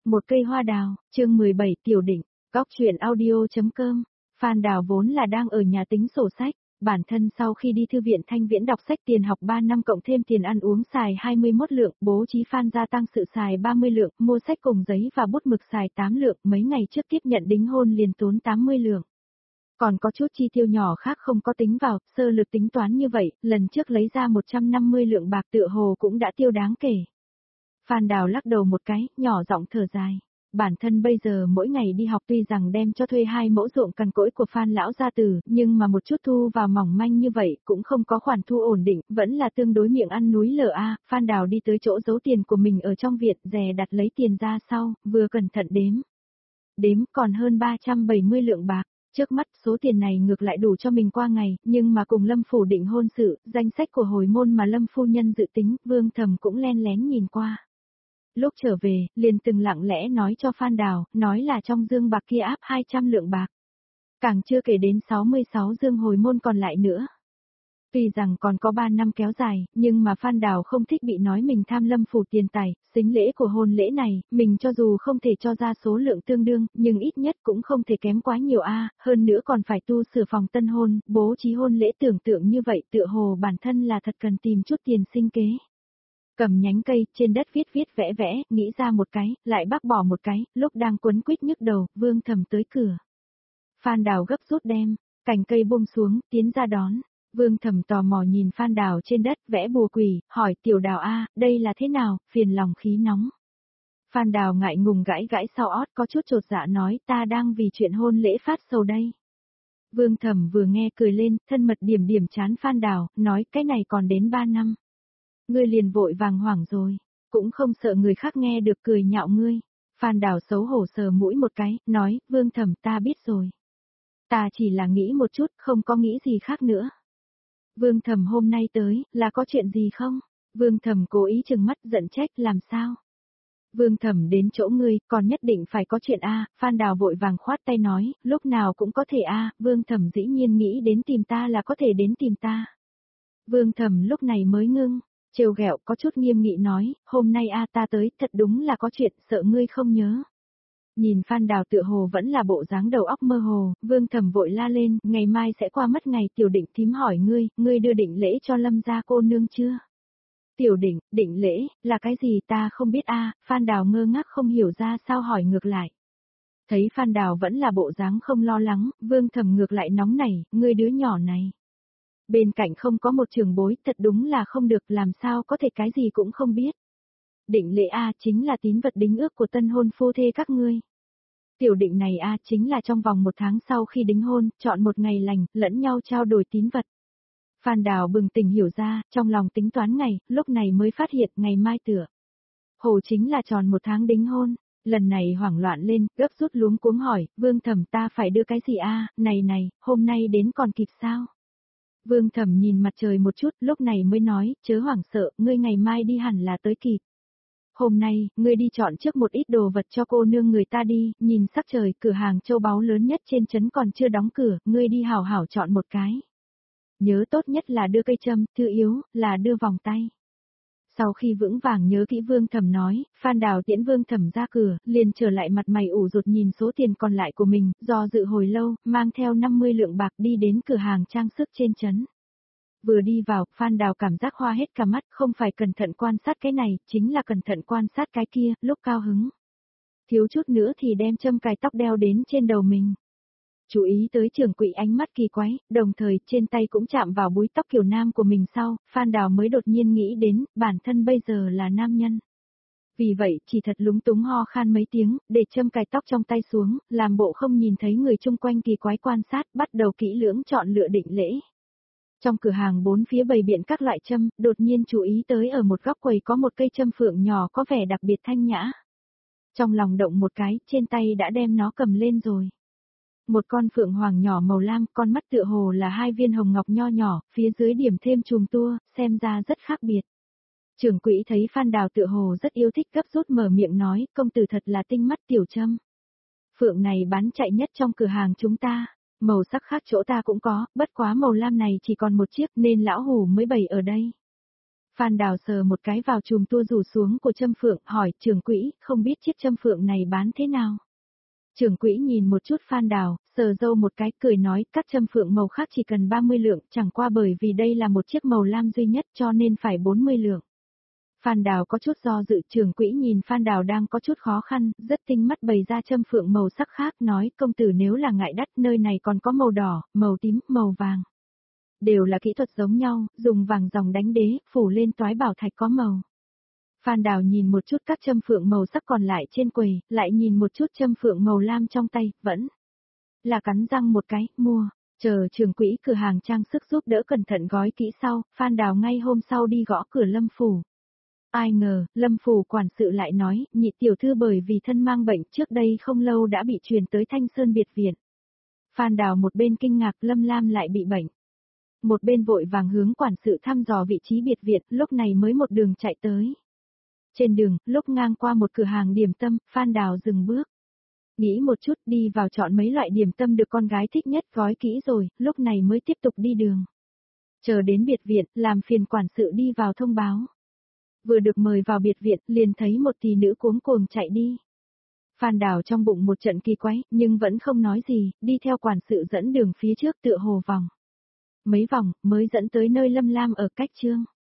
Một cây hoa đào, chương 17 Tiểu Định, góc truyện audio.com. Phan Đào vốn là đang ở nhà tính sổ sách, bản thân sau khi đi thư viện Thanh Viễn đọc sách tiền học 3 năm cộng thêm tiền ăn uống xài 21 lượng, bố trí Phan gia tăng sự xài 30 lượng, mua sách cùng giấy và bút mực xài 8 lượng, mấy ngày trước tiếp nhận đính hôn liền tốn 80 lượng. Còn có chút chi tiêu nhỏ khác không có tính vào, sơ lược tính toán như vậy, lần trước lấy ra 150 lượng bạc tựa hồ cũng đã tiêu đáng kể. Phan Đào lắc đầu một cái, nhỏ giọng thở dài. Bản thân bây giờ mỗi ngày đi học tuy rằng đem cho thuê 2 mẫu ruộng cằn cỗi của Phan lão gia tử, nhưng mà một chút thu vào mỏng manh như vậy cũng không có khoản thu ổn định, vẫn là tương đối miệng ăn núi lở a. Phan Đào đi tới chỗ giấu tiền của mình ở trong viện, dè đặt lấy tiền ra sau, vừa cẩn thận đếm. Đếm còn hơn 370 lượng bạc. Trước mắt số tiền này ngược lại đủ cho mình qua ngày, nhưng mà cùng Lâm phủ định hôn sự, danh sách của hồi môn mà Lâm phu nhân dự tính, Vương Thầm cũng len lén nhìn qua. Lúc trở về, liền từng lặng lẽ nói cho Phan Đào, nói là trong dương bạc kia áp 200 lượng bạc. Càng chưa kể đến 66 dương hồi môn còn lại nữa. Tuy rằng còn có 3 năm kéo dài, nhưng mà Phan Đào không thích bị nói mình tham Lâm phủ tiền tài, sính lễ của hôn lễ này, mình cho dù không thể cho ra số lượng tương đương, nhưng ít nhất cũng không thể kém quá nhiều hơn nữa còn phải tu sửa phòng tân hôn, bố trí hôn lễ tưởng tượng như vậy tựa hồ bản thân là thật cần tìm chút tiền sinh kế. Cầm nhánh cây, trên đất viết viết vẽ vẽ, nghĩ ra một cái, lại bác bỏ một cái, lúc đang quấn quýt nhức đầu, Vương Thầm tới cửa. Phan Đào gấp rút đem, cành cây buông xuống, tiến ra đón. Vương Thầm tò mò nhìn Phan Đào trên đất, vẽ bùa quỷ, hỏi Tiểu Đào đây là thế nào, phiền lòng khí nóng. Phan Đào ngại ngùng gãi gãi sau ót có chút chột dạ nói ta đang vì chuyện hôn lễ phát sầu đây. Vương Thầm vừa nghe cười lên, thân mật điểm điểm chán Phan Đào, nói cái này còn đến 3 năm. Ngươi liền vội vàng hoảng rồi, cũng không sợ người khác nghe được cười nhạo ngươi. Phan Đào xấu hổ sờ mũi một cái, nói, Vương Thầm ta biết rồi. Ta chỉ là nghĩ một chút, không có nghĩ gì khác nữa. Vương Thầm hôm nay tới, là có chuyện gì không? Vương Thầm cố ý trừng mắt giận trách, làm sao? Vương Thầm đến chỗ ngươi, còn nhất định phải có chuyện Phan Đào vội vàng khoát tay nói, lúc nào cũng có thể Vương Thầm dĩ nhiên nghĩ đến tìm ta là có thể đến tìm ta. Vương Thầm lúc này mới ngưng. Trêu ghẹo có chút nghiêm nghị nói, hôm nay ta tới, thật đúng là có chuyện, sợ ngươi không nhớ. Nhìn Phan Đào tựa hồ vẫn là bộ dáng đầu óc mơ hồ, Vương Thầm vội la lên, ngày mai sẽ qua mất ngày, Tiểu Định thím hỏi ngươi đưa định lễ cho Lâm gia cô nương chưa? Tiểu Định, định lễ, là cái gì ta không biết Phan Đào ngơ ngác không hiểu ra sao hỏi ngược lại. Thấy Phan Đào vẫn là bộ dáng không lo lắng, Vương Thầm ngược lại nóng nảy, ngươi đứa nhỏ này. Bên cạnh không có một trường bối, thật đúng là không được, làm sao có thể cái gì cũng không biết. Định lễ chính là tín vật đính ước của tân hôn phu thê các ngươi. Tiểu định này chính là trong vòng 1 tháng sau khi đính hôn, chọn một ngày lành, lẫn nhau trao đổi tín vật. Phan Đào bừng tỉnh hiểu ra, trong lòng tính toán ngày, lúc này mới phát hiện ngày mai tựa. Hồ chính là tròn 1 tháng đính hôn, lần này hoảng loạn lên, gấp rút luống cuống hỏi, Vương Thầm ta phải đưa cái gì này, hôm nay đến còn kịp sao? Vương Thầm nhìn mặt trời một chút, lúc này mới nói, chớ hoảng sợ, ngươi ngày mai đi hẳn là tới kịp. Hôm nay, ngươi đi chọn trước một ít đồ vật cho cô nương người ta đi, nhìn sắc trời, cửa hàng châu báu lớn nhất trên trấn còn chưa đóng cửa, ngươi đi hảo hảo chọn một cái. Nhớ tốt nhất là đưa cây châm, thứ yếu, là đưa vòng tay. Sau khi vững vàng nhớ kỹ Vương Thầm nói, Phan Đào tiễn Vương Thầm ra cửa, liền trở lại mặt mày ủ rột nhìn số tiền còn lại của mình, do dự hồi lâu, mang theo 50 lượng bạc đi đến cửa hàng trang sức trên trấn. Vừa đi vào, Phan Đào cảm giác hoa hết cả mắt, không phải cẩn thận quan sát cái này, chính là cẩn thận quan sát cái kia, lúc cao hứng. Thiếu chút nữa thì đem châm cài tóc đeo đến trên đầu mình. Chú ý tới trưởng quỹ ánh mắt kỳ quái, đồng thời trên tay cũng chạm vào búi tóc kiểu nam của mình sau, Phan Đào mới đột nhiên nghĩ đến, bản thân bây giờ là nam nhân. Vì vậy, chỉ thật lúng túng ho khan mấy tiếng, để châm cài tóc trong tay xuống, làm bộ không nhìn thấy người chung quanh kỳ quái quan sát, bắt đầu kỹ lưỡng chọn lựa định lễ. Trong cửa hàng 4 phía bày biện các loại châm, đột nhiên chú ý tới ở một góc quầy có một cây châm phượng nhỏ có vẻ đặc biệt thanh nhã. Trong lòng động một cái, trên tay đã đem nó cầm lên rồi. Một con phượng hoàng nhỏ màu lam, con mắt tựa hồ là 2 viên hồng ngọc nho nhỏ, phía dưới điểm thêm chùm tua, xem ra rất khác biệt. Trưởng quỹ thấy Phan Đào tựa hồ rất yêu thích gấp rút mở miệng nói, công tử thật là tinh mắt tiểu châm. Phượng này bán chạy nhất trong cửa hàng chúng ta. Màu sắc khác chỗ ta cũng có, bất quá màu lam này chỉ còn một chiếc nên lão hủ mới bày ở đây. Phan Đào sờ một cái vào chùm tua rủ xuống của Trâm Phượng, hỏi trưởng quỹ, không biết chiếc Trâm Phượng này bán thế nào. Trưởng quỹ nhìn một chút Phan Đào, sờ râu một cái, cười nói, các Trâm Phượng màu khác chỉ cần 30 lượng, chẳng qua bởi vì đây là một chiếc màu lam duy nhất cho nên phải 40 lượng. Phan Đào có chút do dự, trưởng quỹ nhìn Phan Đào đang có chút khó khăn, rất tinh mắt bày ra Trâm Phượng màu sắc khác, nói, công tử nếu là ngại đắt, nơi này còn có màu đỏ, màu tím, màu vàng. Đều là kỹ thuật giống nhau, dùng vàng dòng đánh đế, phủ lên toái bảo thạch có màu. Phan Đào nhìn một chút các Trâm Phượng màu sắc còn lại trên quầy, lại nhìn một chút Trâm Phượng màu lam trong tay, vẫn là cắn răng một cái, mua. Chờ trưởng quỹ cửa hàng trang sức giúp đỡ cẩn thận gói kỹ sau, Phan Đào ngay hôm sau đi gõ cửa Lâm phủ. Ai ngờ, Lâm phủ quản sự lại nói, nhị tiểu thư bởi vì thân mang bệnh trước đây không lâu đã bị truyền tới Thanh Sơn biệt viện. Phan Đào một bên kinh ngạc Lâm Lam lại bị bệnh. Một bên vội vàng hướng quản sự thăm dò vị trí biệt viện, lúc này mới một đường chạy tới. Trên đường, lúc ngang qua một cửa hàng điểm tâm, Phan Đào dừng bước. Nghĩ một chút đi vào chọn mấy loại điểm tâm được con gái thích nhất gói kỹ rồi, lúc này mới tiếp tục đi đường. Chờ đến biệt viện, làm phiền quản sự đi vào thông báo. Vừa được mời vào biệt viện, liền thấy một tỷ nữ cuống cuồng chạy đi. Phan Đào trong bụng một trận kỳ quái, nhưng vẫn không nói gì, đi theo quản sự dẫn đường phía trước tựa hồ vòng. Mấy vòng, mới dẫn tới nơi Lâm Lam ở cách trương.